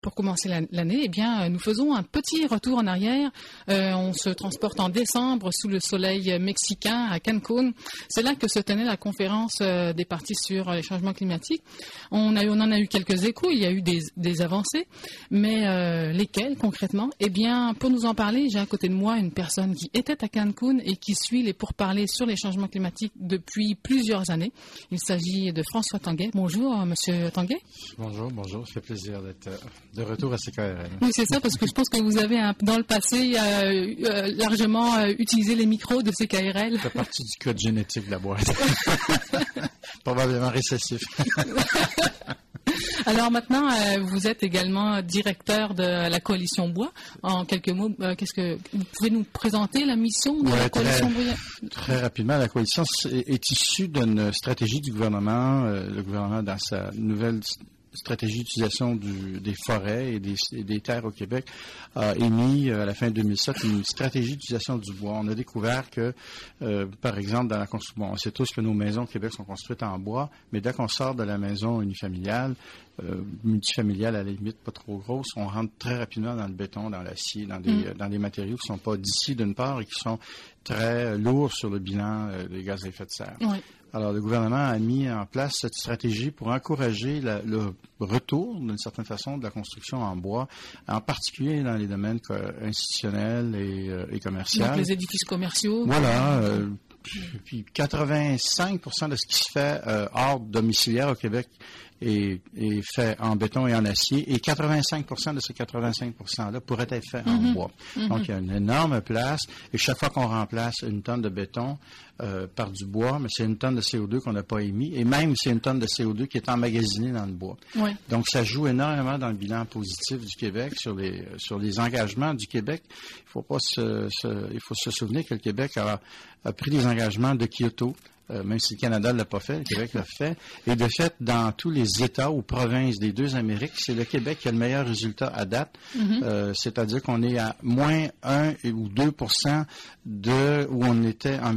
pour commencer l'année, eh bien, nous faisons un petit retour en arrière. On se transporte en décembre sous le soleil mexicain à Cancun. C'est là que se tenait la conférence des parties sur les changements climatiques. On en a eu quelques échos, il y a eu des avancées, mais lesquelles concrètement? Eh bien, pour nous en parler, j'ai à côté de moi une personne qui était à Cancun et qui suit les pourparlers sur les changements climatiques depuis plusieurs années. Il s'agit de François Tanguay. Bonjour, Monsieur Tanguay. Bonjour, ça fait plaisir d'être de retour à CKRL. Oui, c'est ça, parce que je pense que vous avez, dans le passé, largement utilisé les micros de CKRL. Ça fait partie du code génétique de la boîte. Probablement récessif. Alors maintenant, vous êtes également directeur de la Coalition Bois. En quelques mots, vous pouvez nous présenter la mission de la Coalition Bois? Très rapidement, la Coalition est issue d'une stratégie du gouvernement. Le gouvernement, dans sa nouvelle stratégie d'utilisation des forêts et des terres au Québec, a émis à la fin 2007 une stratégie d'utilisation du bois. On a découvert que, par exemple, dans la construction, on sait tous que nos maisons au Québec sont construites en bois, mais dès qu'on sort de la maison unifamiliale, multifamiliale à la limite, pas trop grosse, on rentre très rapidement dans le béton, dans l'acier, dans des matériaux qui ne sont pas d'ici d'une part et qui sont très lourds sur le bilan des gaz à effet de serre. Oui. Alors, le gouvernement a mis en place cette stratégie pour encourager le retour, d'une certaine façon, de la construction en bois, en particulier dans les domaines institutionnels et commerciaux. Donc, les édifices commerciaux. Voilà. Puis 85% de ce qui se fait hors domiciliaire au Québec est fait en béton et en acier, et 85% de ces 85%-là pourraient être faits en bois. Donc, il y a une énorme place, et chaque fois qu'on remplace une tonne de béton par du bois, mais c'est une tonne de CO2 qu'on n'a pas émis, et même c'est une tonne de CO2 qui est emmagasinée dans le bois. Oui. Donc, ça joue énormément dans le bilan positif du Québec, sur les engagements du Québec. Il faut se souvenir que le Québec a pris des engagements de Kyoto. Même si le Canada ne l'a pas fait, le Québec l'a fait. Et de fait, dans tous les États ou provinces des deux Amériques, c'est le Québec qui a le meilleur résultat à date. C'est-à-dire qu'on est à moins 1 ou 2% de où on était en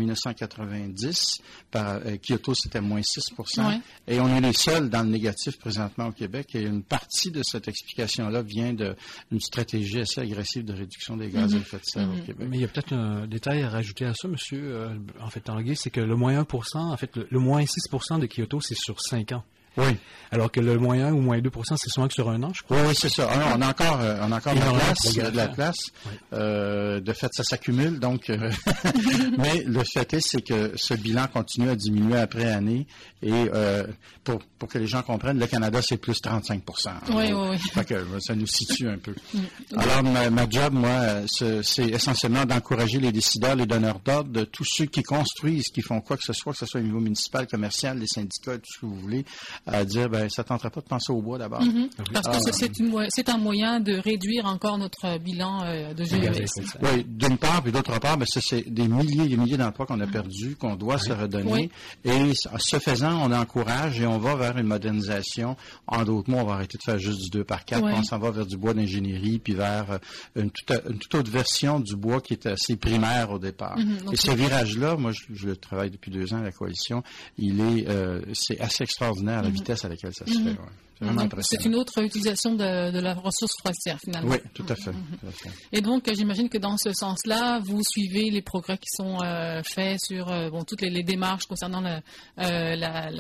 1990. Par Kyoto, c'était moins 6%. Ouais. Et on est les seuls dans le négatif présentement au Québec. Et une partie de cette explication-là vient d'une stratégie assez agressive de réduction des gaz à effet de serre au Québec. Mais il y a peut-être un détail à rajouter à ça, monsieur. En fait, Tanguay, c'est que le moins 1%, en fait, le moins 6% de Kyoto, c'est sur 5 ans. Oui. Alors que le moins 1 ou moins 2%, c'est souvent que sur un an, je crois. Oui, c'est ça. Alors, on a encore de la place. Oui. De fait, ça s'accumule. Donc, mais le fait c'est que ce bilan continue à diminuer après année. Et pour que les gens comprennent, le Canada, c'est plus 35%. Oui. Fait que ça nous situe un peu. Alors, ma job, moi, c'est essentiellement d'encourager les décideurs, les donneurs d'ordre, de tous ceux qui construisent, qui font quoi que ce soit au niveau municipal, commercial, les syndicats, tout ce que vous voulez, à dire, ça ne tenterait pas de penser au bois d'abord. Parce que c'est un moyen de réduire encore notre bilan de GES. Oui, d'une part, puis d'autre part, c'est des milliers et des milliers d'emplois qu'on a perdus, qu'on doit se redonner. Oui. Et ce faisant, on encourage et on va vers une modernisation. En d'autres mots, on va arrêter de faire juste du 2x4, on s'en va vers du bois d'ingénierie, puis vers une toute autre version du bois qui est assez primaire au départ. Et ce virage-là, moi, je travaille depuis 2 ans à la Coalition, c'est assez extraordinaire la vitesse à laquelle ça se fait. Ouais. C'est vraiment impressionnant. C'est une autre utilisation de la ressource forestière, finalement. Oui, tout à fait. Et donc, j'imagine que dans ce sens-là, vous suivez les progrès qui sont faits sur toutes les démarches concernant les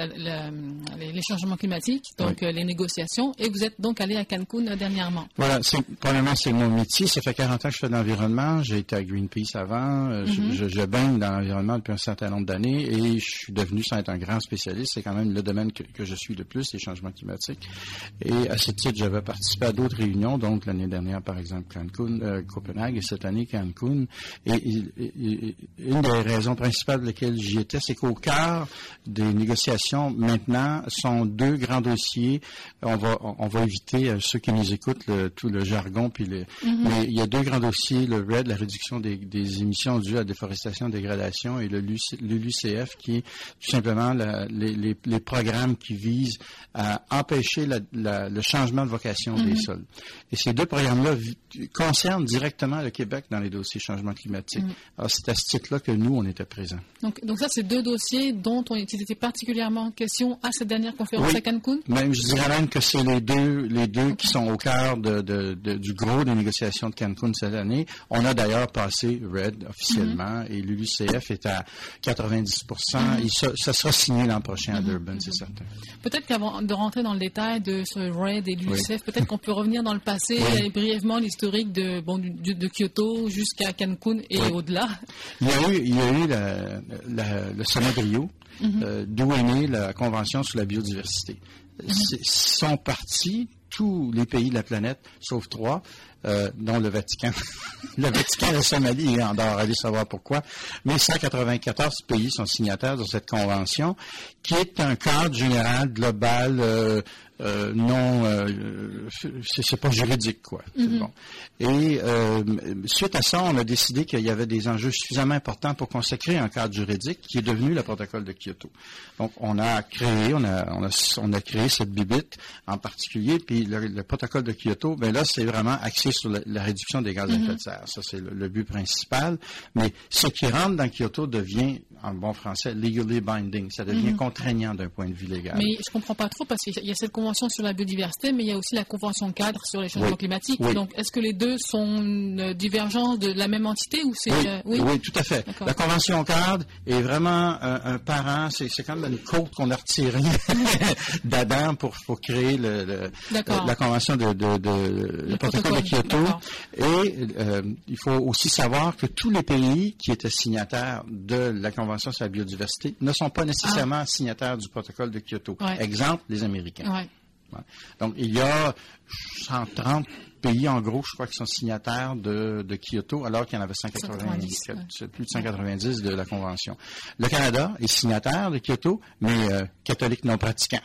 changements climatiques, donc les négociations, et vous êtes donc allé à Cancun dernièrement. Voilà, premièrement, c'est mon métier. Ça fait 40 ans que je fais de l'environnement. J'ai été à Greenpeace avant. Je baigne dans l'environnement depuis un certain nombre d'années et je suis devenu, sans être un grand spécialiste, c'est quand même le domaine que je suis le plus, les changements climatiques. Et à ce titre, j'avais participé à d'autres réunions, donc l'année dernière, par exemple, Copenhague, et cette année, Cancun. Et une des raisons principales pour lesquelles j'y étais, c'est qu'au cœur des négociations, maintenant, sont 2 grands dossiers. On va éviter ceux qui nous écoutent tout le jargon, puis mais il y a 2 grands dossiers, le RED, la réduction des émissions dues à la déforestation et dégradation, et le LULUCF, qui est tout simplement les programmes qui visent à empêcher toucher le changement de vocation des sols. Et ces deux programmes-là concernent directement le Québec dans les dossiers changement climatique. Alors, c'est à ce titre-là que nous, on était présents. Donc ça, c'est deux dossiers dont il était particulièrement question à cette dernière conférence à Cancun? Même, je dirais même que c'est les deux qui sont au cœur du gros des négociations de Cancun cette année. On a d'ailleurs passé RED officiellement et l'ULUCF est à 90%. Et ça sera signé l'an prochain à Durban, c'est certain. Peut-être qu'avant de rentrer dans le détail de ce RED et l'ULUCF, peut-être qu'on peut revenir dans le passé et brièvement l'historique de Kyoto jusqu'à Cancun et au-delà. Il y a eu le sommet de Rio, d'où est née la Convention sur la biodiversité. Sont partis tous les pays de la planète, sauf 3, dont le Vatican. Le Vatican, la Somalie et Andorre, allez savoir pourquoi. Mais 194 pays sont signataires de cette convention, qui est un cadre général, global, c'est pas juridique, quoi. Bon. Et suite à ça, on a décidé qu'il y avait des enjeux suffisamment importants pour consacrer un cadre juridique qui est devenu le protocole de Kyoto. Donc, on a créé cette bibite en particulier, puis le protocole de Kyoto, ben là, c'est vraiment axé sur la réduction des gaz à effet de serre. Ça, c'est le but principal. Mais ce qui rentre dans Kyoto devient, en bon français, legally binding. Ça devient contraignant d'un point de vue légal. Mais je comprends pas trop parce qu'il y a cette convention sur la biodiversité, mais il y a aussi la convention cadre sur les changements climatiques. Oui. Donc, est-ce que les deux sont divergents de la même entité ou c'est oui, tout à fait. D'accord. La convention cadre est vraiment un parent. C'est comme une côte qu'on a retirée d'Adam pour créer la convention le protocole de Kyoto. Et il faut aussi savoir que tous les pays qui étaient signataires de la convention sur la biodiversité ne sont pas nécessairement signataires du protocole de Kyoto. Ouais. Exemple, les Américains. Ouais. Ouais. Donc, il y a 130 pays, en gros, je crois, qui sont signataires de Kyoto, alors qu'il y en avait 190, plus de 190 de la Convention. Le Canada est signataire de Kyoto, mais catholique non pratiquant.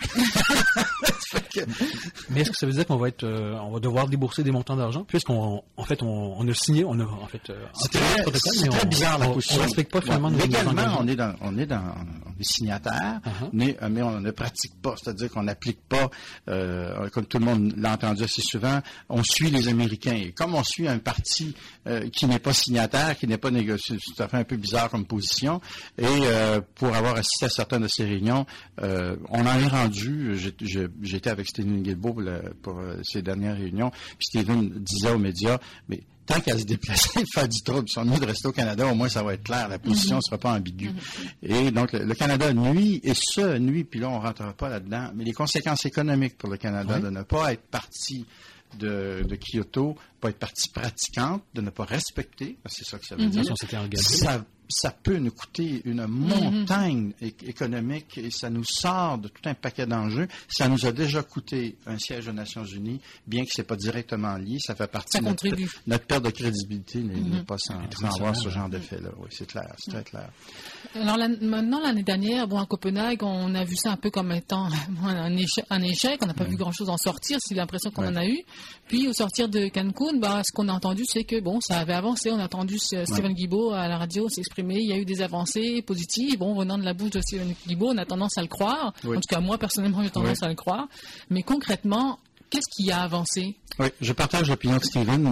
Mais est-ce que ça veut dire qu'on va devoir débourser des montants d'argent, puisqu'on a signé, c'est très bizarre la position. On respecte pas finalement nos légalement, on est signataire, mais on ne pratique pas, c'est-à-dire qu'on n'applique pas, comme tout le monde l'a entendu assez souvent, on suit les Américains. Et comme on suit un parti qui n'est pas signataire, qui n'est pas négocié, ça fait un peu bizarre comme position. Et pour avoir assisté à certaines de ces réunions, on en est rendu. J'étais avec Stephen Guilbeault pour ces dernières réunions. Puis Stephen disait aux médias, mais tant qu'à se déplacer, faire du trouble, ils sont mieux de rester au Canada, au moins ça va être clair, la position ne sera pas ambiguë. Et donc, le Canada nuit, puis là, on ne rentrera pas là-dedans, mais les conséquences économiques pour le Canada de ne pas être partie de Kyoto, pas être partie pratiquante, de ne pas respecter, parce que c'est ça que ça veut dire. Ça peut nous coûter une montagne économique et ça nous sort de tout un paquet d'enjeux. Ça nous a déjà coûté un siège aux Nations Unies, bien que ce n'est pas directement lié. Ça fait partie de notre perte de crédibilité, n'est pas sans avoir ce genre d'effet-là. Oui, c'est clair, c'est très clair. Alors maintenant, l'année dernière, à Copenhague, on a vu ça un peu comme étant un échec. On n'a pas vu grand-chose en sortir, c'est l'impression qu'on en a eu. Puis au sortir de Cancun, ce qu'on a entendu, c'est que ça avait avancé. On a entendu Stephen Guilbeault à la radio s'exprimer. Il y a eu des avancées positives. Venant de la bouche de Stephen Guilbeault, on a tendance à le croire. Oui. En tout cas, moi, personnellement, j'ai tendance à le croire. Mais concrètement, qu'est-ce qui a avancé? Oui, je partage l'opinion de Stephen.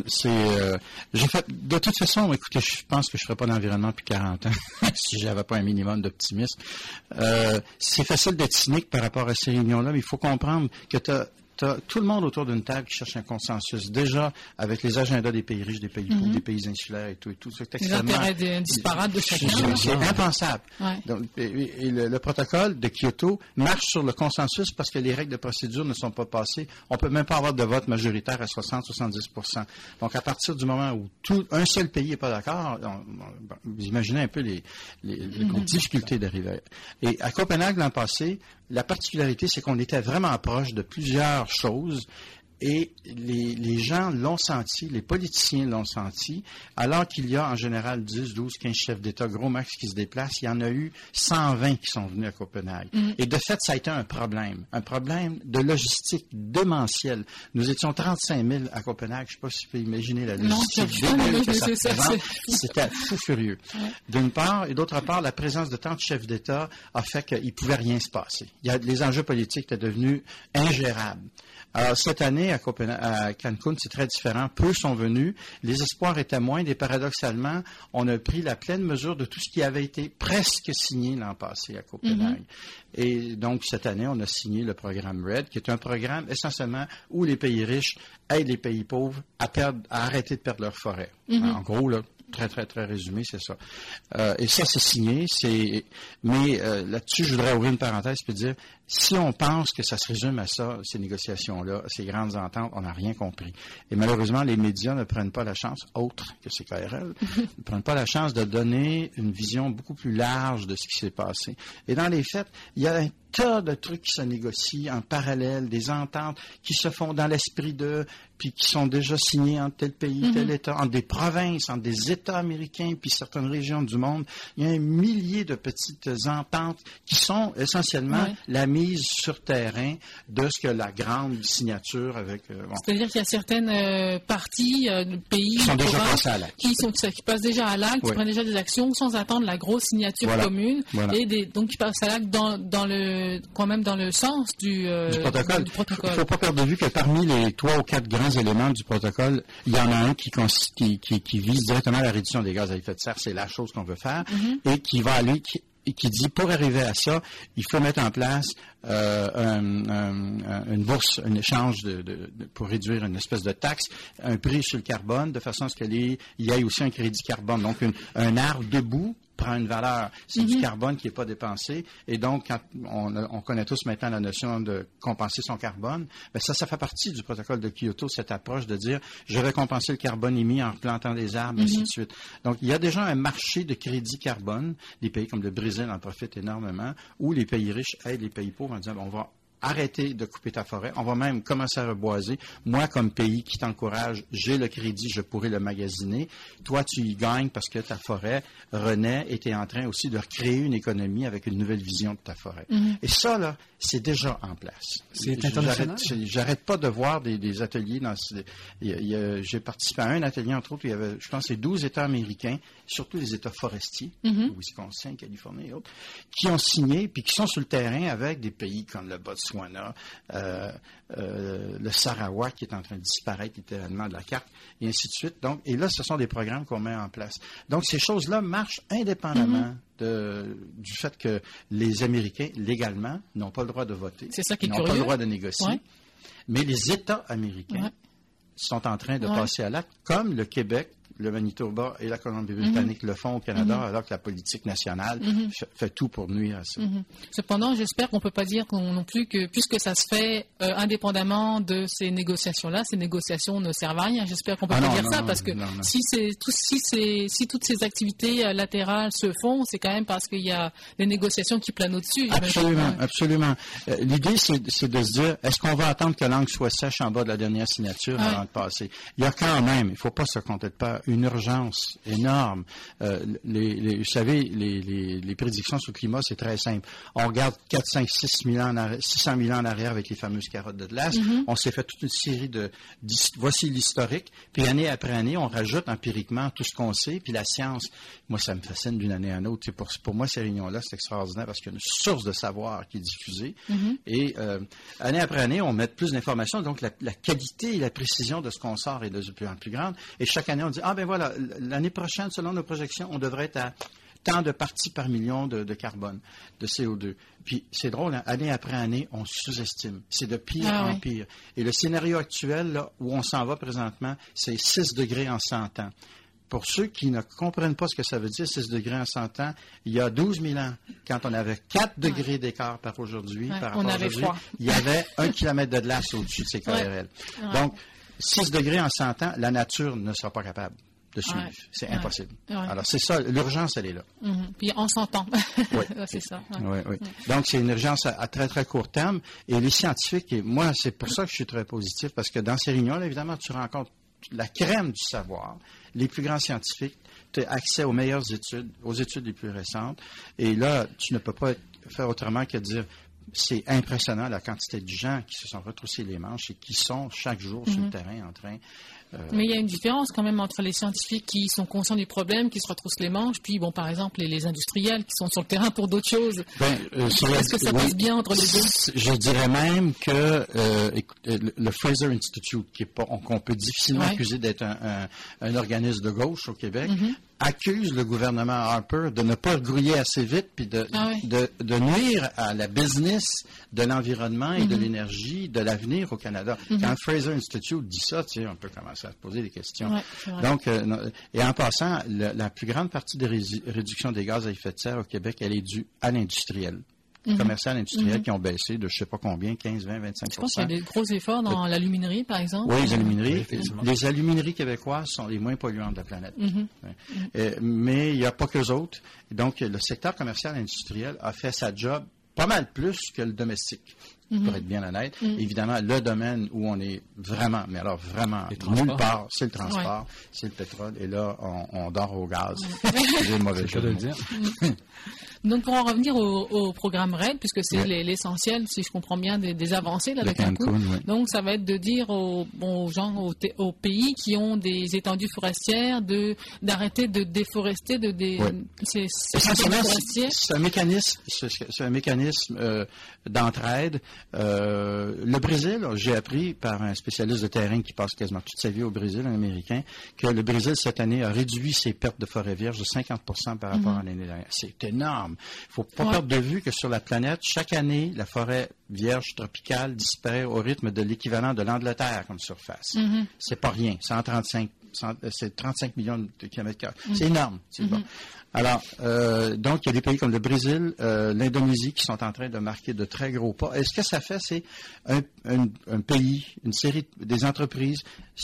De toute façon, écoutez, je pense que je ne ferais pas d'environnement depuis 40 ans si j'avais pas un minimum d'optimisme. C'est facile d'être cynique par rapport à ces réunions-là, mais il faut comprendre que t'as tout le monde autour d'une table qui cherche un consensus. Déjà, avec les agendas des pays riches, des pays pauvres, des pays insulaires et tout. C'est extrêmement... Les intérêts disparates de chacun. C'est impensable. Ouais. Donc, et le protocole de Kyoto marche sur le consensus parce que les règles de procédure ne sont pas passées. On ne peut même pas avoir de vote majoritaire à 60-70%. Donc, à partir du moment où un seul pays n'est pas d'accord, vous imaginez un peu les difficultés d'arriver. Et à Copenhague, l'an passé, la particularité, c'est qu'on était vraiment proche de plusieurs choses Et les gens l'ont senti, les politiciens l'ont senti, alors qu'il y a en général 10, 12, 15 chefs d'État, gros max, qui se déplacent. Il y en a eu 120 qui sont venus à Copenhague. Et de fait, ça a été un problème de logistique démentielle. Nous étions 35 000 à Copenhague. Je ne sais pas si tu peux imaginer la logistique que ça représente. C'était fou furieux. Ouais. D'une part, et d'autre part, la présence de tant de chefs d'État a fait qu'il ne pouvait rien se passer. Les enjeux politiques étaient devenus ingérables. Alors, cette année, à Cancun, c'est très différent. Peu sont venus. Les espoirs étaient moindres et paradoxalement, on a pris la pleine mesure de tout ce qui avait été presque signé l'an passé à Copenhague. Et donc, cette année, on a signé le programme RED, qui est un programme essentiellement où les pays riches aident les pays pauvres à arrêter de perdre leur forêt. En gros, là, très, très, très résumé, c'est ça. Et ça, c'est signé. Mais là-dessus, je voudrais ouvrir une parenthèse et dire, si on pense que ça se résume à ça, ces négociations-là, ces grandes ententes, on n'a rien compris. Et malheureusement, les médias ne prennent pas la chance, autres que CKRL, ne prennent pas la chance de donner une vision beaucoup plus large de ce qui s'est passé. Et dans les faits, il y a un tas de trucs qui se négocient en parallèle, des ententes qui se font dans l'esprit puis qui sont déjà signées entre tel pays, tel État, entre des provinces, entre des États américains, puis certaines régions du monde. Il y a un millier de petites ententes qui sont essentiellement la mise sur terrain de ce que la grande signature avec... C'est-à-dire qu'il y a certaines parties, pays, qui sont déjà passées à l'acte. Qui passent déjà à l'acte, qui prennent déjà des actions sans attendre la grosse signature commune, et donc qui passent à l'acte quand même dans le sens du protocole. Il ne faut pas perdre de vue que parmi les 3 ou 4 grands éléments du protocole, il y en a un qui vise directement la réduction des gaz à effet de serre. C'est la chose qu'on veut faire et qui va aller... qui dit, pour arriver à ça, il faut mettre en place une bourse, un échange pour réduire une espèce de taxe, un prix sur le carbone, de façon à ce qu'il y ait aussi un crédit carbone. Donc, un arbre debout prend une valeur. C'est du carbone qui n'est pas dépensé. Et donc, quand on connaît tous maintenant la notion de compenser son carbone, bien ça fait partie du protocole de Kyoto, cette approche de dire, je vais compenser le carbone émis en replantant des arbres, ainsi de suite. Donc, il y a déjà un marché de crédit carbone. Les pays comme le Brésil en profitent énormément, où les pays riches aident les pays pauvres en disant, on va arrêter de couper ta forêt. On va même commencer à reboiser. Moi, comme pays qui t'encourage, j'ai le crédit, je pourrais le magasiner. Toi, tu y gagnes parce que ta forêt renaît et tu es en train aussi de recréer une économie avec une nouvelle vision de ta forêt. Et ça, là, c'est déjà en place. C'est international. J'arrête pas de voir des ateliers. J'ai participé à un atelier, entre autres, où il y avait, je pense, 12 États américains, surtout les États forestiers, Wisconsin, Californie et autres, qui ont signé puis qui sont sur le terrain avec des pays comme le Botswana, le Sarawak qui est en train de disparaître littéralement de la carte, et ainsi de suite. Donc, et là, ce sont des programmes qu'on met en place. Donc, ces choses-là marchent indépendamment du fait que les Américains, légalement, n'ont pas le droit de voter. C'est ça qui est n'ont curieux. Pas le droit de négocier. Mais les États américains sont en train de passer à l'acte, comme le Québec, le Manitoba et la Colombie-Britannique le font au Canada, alors que la politique nationale fait tout pour nuire à ça. Cependant, j'espère qu'on ne peut pas dire non plus que, puisque ça se fait indépendamment de ces négociations-là, ces négociations ne servent à rien. J'espère qu'on peut pas dire ça, parce que si toutes ces activités latérales se font, c'est quand même parce qu'il y a des négociations qui planent au-dessus. Absolument. L'idée, c'est de se dire, est-ce qu'on va attendre que l'angle soit sèche en bas de la dernière signature avant de passer? Il y a quand même, il ne faut pas se contenter de pas une urgence énorme. Vous savez, les prédictions sur le climat, c'est très simple. On regarde 4, 5, 600 000 ans en arrière avec les fameuses carottes de glace. On s'est fait toute une série voici l'historique. Puis année après année, on rajoute empiriquement tout ce qu'on sait. Puis la science, moi, ça me fascine d'une année à une autre. Pour moi, ces réunions-là, c'est extraordinaire parce qu'il y a une source de savoir qui est diffusée. Et année après année, on met plus d'informations. Donc, la qualité et la précision de ce qu'on sort est de plus en plus grande. Et chaque année, on dit, ben voilà, l'année prochaine, selon nos projections, on devrait être à tant de parties par million de carbone, de CO2. Puis, c'est drôle, hein, année après année, on sous-estime. C'est de pire en pire. Et le scénario actuel, là, où on s'en va présentement, c'est 6 degrés en 100 ans. Pour ceux qui ne comprennent pas ce que ça veut dire, 6 degrés en 100 ans, il y a 12 000 ans, quand on avait 4 degrés d'écart par aujourd'hui, il y avait 1 kilomètre de glace au-dessus de ces KRL. Donc, 6 degrés en 100 ans, la nature ne sera pas capable. de suivre. Ouais. C'est Ouais. impossible. Ouais. Alors, c'est ça, l'urgence, elle est là. Puis on s'entend. Oui. C'est ça. Oui, oui. Donc, c'est une urgence à très, très court terme. Et les scientifiques, et moi, c'est pour ça que je suis très positif, parce que dans ces réunions, là, évidemment, tu rencontres la crème du savoir, les plus grands scientifiques, tu as accès aux meilleures études, aux études les plus récentes. Et là, tu ne peux pas faire autrement que de dire, c'est impressionnant la quantité de gens qui se sont retroussés les manches et qui sont chaque jour sur le terrain en train. Mais il y a une différence quand même entre les scientifiques qui sont conscients du problème, qui se retroussent les manches, puis bon, par exemple, les industriels qui sont sur le terrain pour d'autres choses. Est-ce que ça passe bien entre les deux? Je dirais même que le Fraser Institute, qu'on peut difficilement accuser d'être un organisme de gauche au Québec, accuse le gouvernement Harper de ne pas grouiller assez vite puis de nuire à la business de l'environnement et de l'énergie, de l'avenir au Canada. Quand le Fraser Institute dit ça, tu sais, on peut commencer à se poser des questions. Ouais, donc, et en passant, la plus grande partie des réductions des gaz à effet de serre au Québec, elle est due à l'industriel. Commerciales industrielles qui ont baissé de je ne sais pas combien, 15, 20, 25 Je pense qu'il y a des gros efforts dans l'aluminerie, par exemple. Oui, les alumineries. Oui, les alumineries québécoises sont les moins polluantes de la planète. Mais il n'y a pas qu'eux autres. Donc, le secteur commercial industriel a fait sa job pas mal plus que le domestique, pour être bien honnête. Évidemment, le domaine où on est vraiment, mais alors vraiment nulle part, c'est le transport, c'est le pétrole. Et là, on dort au gaz. C'est le mauvais jeu de le dire. Donc, pour en revenir au programme RED, puisque c'est l'essentiel, si je comprends bien, des avancées là, de Cancun. Donc, ça va être de dire aux gens, aux pays qui ont des étendues forestières, d'arrêter de déforester, c'est un mécanisme d'entraide. Le Brésil, j'ai appris par un spécialiste de terrain qui passe quasiment toute sa vie au Brésil, un Américain, que le Brésil, cette année, a réduit ses pertes de forêt vierge de 50% par rapport à l'année dernière. C'est énorme. Il ne faut pas perdre de vue que sur la planète, chaque année, la forêt vierge tropicale disparaît au rythme de l'équivalent de l'Angleterre comme surface. C'est pas rien. C'est 35 millions de kilomètres carrés. C'est énorme. C'est bon. Alors, donc, il y a des pays comme le Brésil, l'Indonésie qui sont en train de marquer de très gros pas. Et ce que ça fait, c'est un pays, une série, des entreprises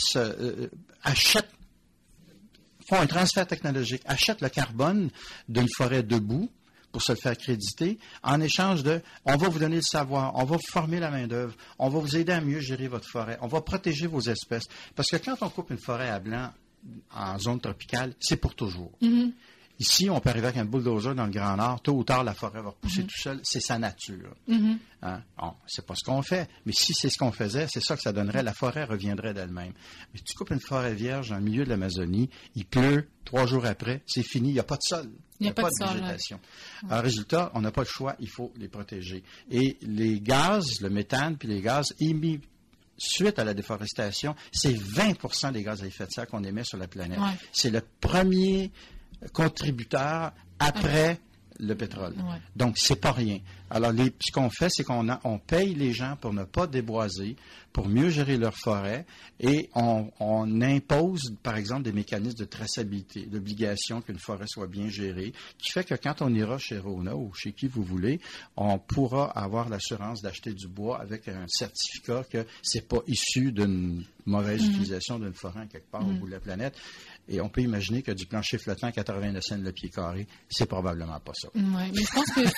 font un transfert technologique, achètent le carbone d'une forêt debout pour se le faire créditer, en échange on va vous donner le savoir, on va vous former la main-d'œuvre, on va vous aider à mieux gérer votre forêt, on va protéger vos espèces. Parce que quand on coupe une forêt à blanc en zone tropicale, c'est pour toujours. Ici, on peut arriver avec un bulldozer dans le Grand Nord. Tôt ou tard, la forêt va repousser tout seul. C'est sa nature. Hein? Bon, c'est pas ce qu'on fait. Mais si c'est ce qu'on faisait, c'est ça que ça donnerait. La forêt reviendrait d'elle-même. Mais tu coupes une forêt vierge dans le milieu de l'Amazonie, il pleut, 3 jours après, c'est fini. Il n'y a pas de sol. Il n'y a pas de végétation. Alors, résultat, on n'a pas le choix. Il faut les protéger. Et les gaz, le méthane, puis les gaz émis suite à la déforestation, c'est 20% des gaz à effet de serre qu'on émet sur la planète. C'est le premier contributeur après le pétrole. Donc, c'est pas rien. Alors, ce qu'on fait, c'est qu'on paye les gens pour ne pas déboiser, pour mieux gérer leur forêt, et on impose, par exemple, des mécanismes de traçabilité, d'obligation qu'une forêt soit bien gérée, qui fait que quand on ira chez Rona ou chez qui vous voulez, on pourra avoir l'assurance d'acheter du bois avec un certificat que c'est pas issu d'une mauvaise utilisation d'une forêt quelque part au bout de la planète. Et on peut imaginer que du plancher flottant à 89 cents le pied carré, c'est probablement pas ça. Oui, mais je pense qu'il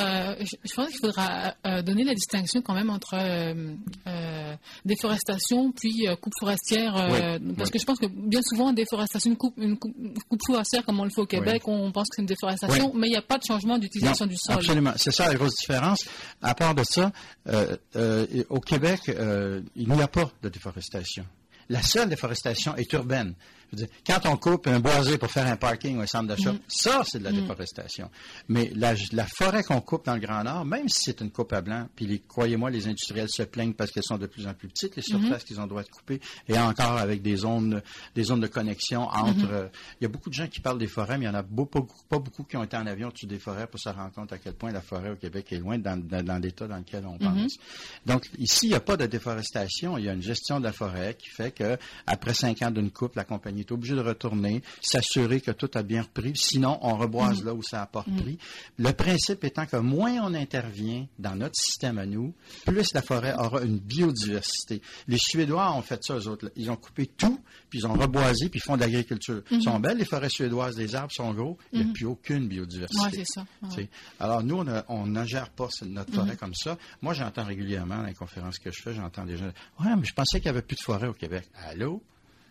faudra donner la distinction quand même entre déforestation puis coupe forestière, parce que je pense que bien souvent déforestation, une coupe forestière comme on le fait au Québec, on pense que c'est une déforestation, mais il n'y a pas de changement d'utilisation du sol. Absolument, c'est ça la grosse différence. À part de ça, au Québec, il n'y a pas de déforestation. La seule déforestation est urbaine. Je veux dire, quand on coupe un boisé pour faire un parking ou un centre d'achat, ça, c'est de la déforestation. Mais la forêt qu'on coupe dans le Grand Nord, même si c'est une coupe à blanc, puis croyez-moi, les industriels se plaignent parce qu'elles sont de plus en plus petites, les surfaces qu'ils ont le droit de couper, et encore avec des zones de connexion entre... il y a beaucoup de gens qui parlent des forêts, mais il y en a pas beaucoup qui ont été en avion au-dessus des forêts pour se rendre compte à quel point la forêt au Québec est loin dans l'état dans lequel on pense. Donc, ici, il n'y a pas de déforestation, il y a une gestion de la forêt qui fait qu'après 5 ans d'une coupe, la compagnie est obligée de retourner, s'assurer que tout a bien repris. Sinon, on reboise là où ça n'a pas repris. Le principe étant que moins on intervient dans notre système à nous, plus la forêt aura une biodiversité. Les Suédois ont fait ça, eux autres. Ils ont coupé tout, puis ils ont reboisé, puis ils font de l'agriculture. Ils sont belles, les forêts suédoises, les arbres sont gros, il n'y a plus aucune biodiversité. Oui, c'est ça. Ouais. Alors, nous, on ne gère pas notre forêt comme ça. Moi, j'entends régulièrement dans les conférences que je fais, j'entends des gens dire « Ouais, mais je pensais qu'il n'y avait plus de forêt au Québec. » Allô?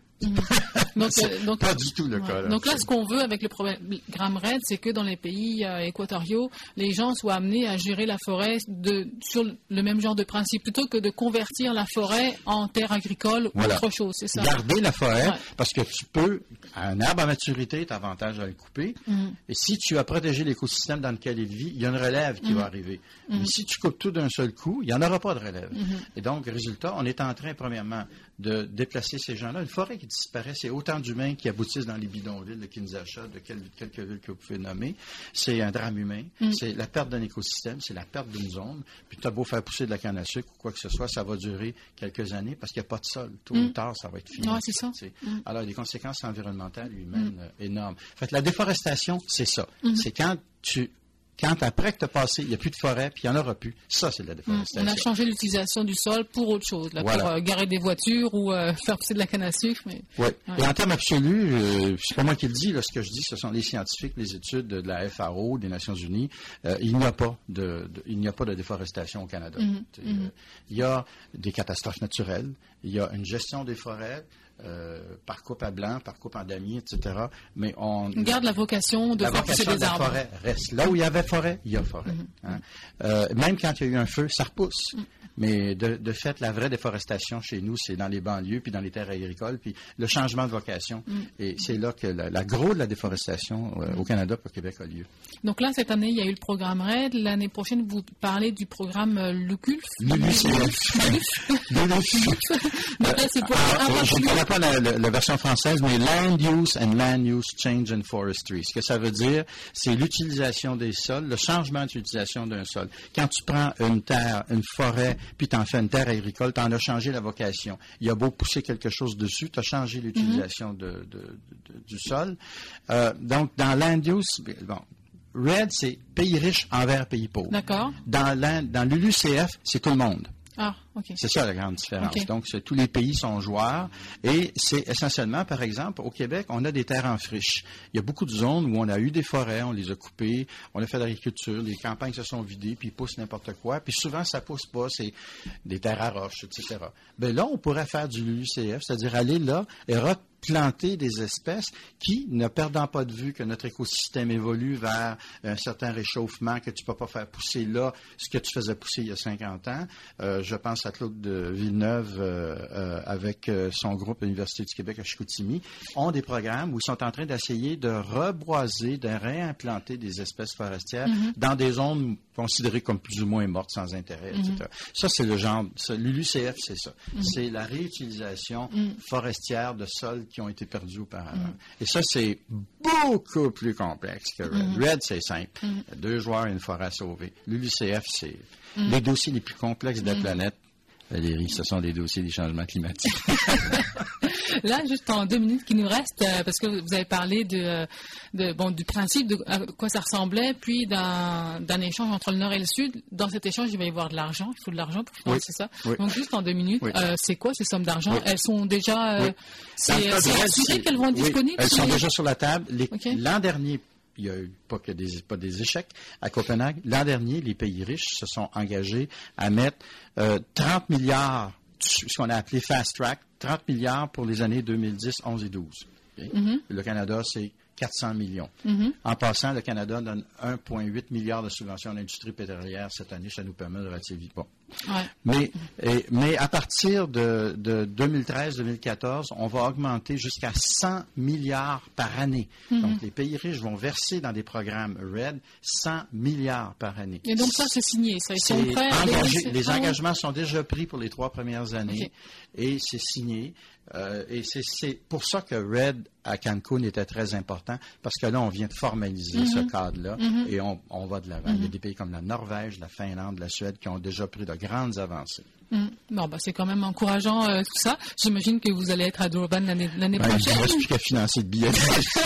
Donc, pas du tout le cas. Là. Donc là, ce qu'on veut avec le programme RED, c'est que dans les pays équatoriaux, les gens soient amenés à gérer la forêt sur le même genre de principe, plutôt que de convertir la forêt en terre agricole ou autre chose, c'est ça? Garder la forêt, parce que tu peux, un arbre à maturité, tu as avantage à le couper, et si tu as protégé l'écosystème dans lequel il vit, il y a une relève qui va arriver. Mais si tu coupes tout d'un seul coup, il n'y en aura pas de relève. Et donc, résultat, on est en train, premièrement, de déplacer ces gens-là. Une forêt qui disparaît, c'est autant d'humains qui aboutissent dans les bidonvilles de Kinshasa, de quelques villes que vous pouvez nommer. C'est un drame humain. C'est la perte d'un écosystème, c'est la perte d'une zone. Puis tu as beau faire pousser de la canne à sucre ou quoi que ce soit, ça va durer quelques années parce qu'il n'y a pas de sol. Tôt ou tard, ça va être fini. Ouais, c'est ça. Alors, il y a des conséquences environnementales et humaines énormes. En fait, la déforestation, c'est ça. C'est quand après que tu as passé, il n'y a plus de forêt, puis il n'y en aura plus. Ça, c'est de la déforestation. On a changé l'utilisation du sol pour autre chose, là, pour garer des voitures ou faire pousser de la canne à sucre. Mais... Ouais. Et en termes absolus, c'est pas moi qui le dis, là, ce que je dis, ce sont les scientifiques, les études de la FAO, des Nations Unies. Il n'y a pas de déforestation au Canada. Il y a des catastrophes naturelles, il y a une gestion des forêts, par coupe à blanc, par coupe en damier, etc. Mais on garde la vocation de faire pousser des arbres. La forêt reste. Là où il y avait forêt, il y a forêt. Même quand il y a eu un feu, ça repousse. Mais de fait, la vraie déforestation chez nous, c'est dans les banlieues, puis dans les terres agricoles, puis le changement de vocation. Et c'est là que la gros de la déforestation au Canada et au Québec a lieu. Donc là, cette année, il y a eu le programme RED. L'année prochaine, vous parlez du programme LUCULF. Je ne connais pas la version française, mais Land Use and Land Use Change and Forestry. Ce que ça veut dire, c'est l'utilisation des sols, le changement d'utilisation d'un sol. Quand tu prends une terre, une forêt, puis tu en fais une terre agricole, tu en as changé la vocation. Il y a beau pousser quelque chose dessus, tu as changé l'utilisation du sol. Donc, dans Land Use, RED, c'est pays riche envers pays pauvre. D'accord. Dans l'ULUCF, c'est tout le monde. Ah, OK. C'est ça la grande différence. Okay. Donc, tous les pays sont joueurs et c'est essentiellement, par exemple, au Québec, on a des terres en friche. Il y a beaucoup de zones où on a eu des forêts, on les a coupées, on a fait de l'agriculture, les campagnes se sont vidées, puis ils poussent n'importe quoi. Puis souvent, ça pousse pas, c'est des terres à roche, etc. Bien là, on pourrait faire du LULUCF, c'est-à-dire aller là et planter des espèces qui, ne perdant pas de vue que notre écosystème évolue vers un certain réchauffement, que tu ne peux pas faire pousser là ce que tu faisais pousser il y a 50 ans. Je pense à Claude de Villeneuve avec son groupe Université du Québec à Chicoutimi, ont des programmes où ils sont en train d'essayer de reboiser, de réimplanter des espèces forestières dans des zones considérées comme plus ou moins mortes sans intérêt, etc. Ça, c'est le genre... L'ULUCF, c'est ça. C'est la réutilisation forestière de sols qui ont été perdus auparavant. Et ça, c'est beaucoup plus complexe que RED. RED, c'est simple. 2 joueurs et une forêt à sauver. L'ULUCF, c'est les dossiers les plus complexes de la planète. Valérie, ce sont les dossiers des changements climatiques. Là, juste en 2 minutes qui nous restent, parce que vous avez parlé du principe de à quoi ça ressemblait, puis d'un échange entre le Nord et le Sud. Dans cet échange, il va y avoir de l'argent. Il faut de l'argent pour financer ça. Oui. Donc, juste en 2 minutes, c'est quoi ces sommes d'argent? Oui. Elles sont déjà... C'est assuré qu'elles vont être disponibles? Elles sont déjà sur la table. L'an dernier, il n'y a eu pas des échecs à Copenhague. L'an dernier, les pays riches se sont engagés à mettre 30 milliards, ce qu'on a appelé fast track, 30 milliards pour les années 2010, 11 et 12. Okay? Le Canada, c'est 400 millions. En passant, le Canada donne 1,8 milliard de subventions à l'industrie pétrolière cette année. Ça nous permet de relativiser. Bon. Ouais. Mais à partir de 2013-2014, on va augmenter jusqu'à 100 milliards par année. Donc, les pays riches vont verser dans des programmes RED 100 milliards par année. Et donc, ça, c'est signé. Ça, ils sont prêts les engagements sont déjà pris pour les 3 premières années. Et c'est signé. Et c'est pour ça que RED à Cancun était très important, parce que là, on vient de formaliser ce cadre-là et on va de l'avant. Il y a des pays comme la Norvège, la Finlande, la Suède qui ont déjà pris de grandes avancées. Bon, c'est quand même encourageant tout ça. J'imagine que vous allez être à Durban l'année prochaine. Il ne reste plus qu'à financer le billet.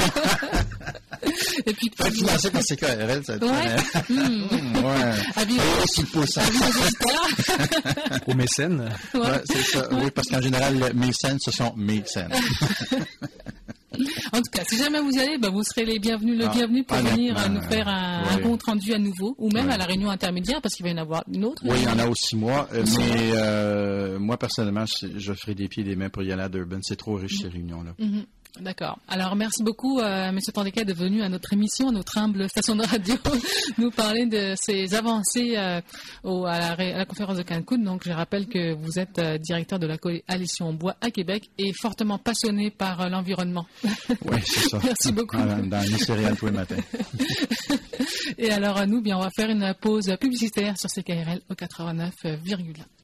Et puis, financer par CKRL, ça ouais. Avis aux auditeurs. Aux mécènes. Ouais, c'est ça. Oui, parce qu'en général, mes scènes, ce sont mes scènes. En tout cas, si jamais vous y allez, vous serez les bienvenus, pour venir nous faire un compte rendu à nouveau, ou même à la réunion intermédiaire, parce qu'il va y en avoir une autre. Oui, il y en a aussi moi, mais moi, personnellement, je ferai des pieds et des mains pour y aller à Durban. C'est trop riche, ces réunions-là. D'accord. Alors, merci beaucoup, M. Tandeka, d'être venu à notre émission, à notre humble station de radio, nous parler de ces avancées à la conférence de Cancun. Donc, je rappelle que vous êtes directeur de la coalition Bois à Québec et fortement passionné par l'environnement. Oui, c'est ça. Merci beaucoup. Dans les céréales tous les matins. Et alors, nous, on va faire une pause publicitaire sur CKRL au 89,1.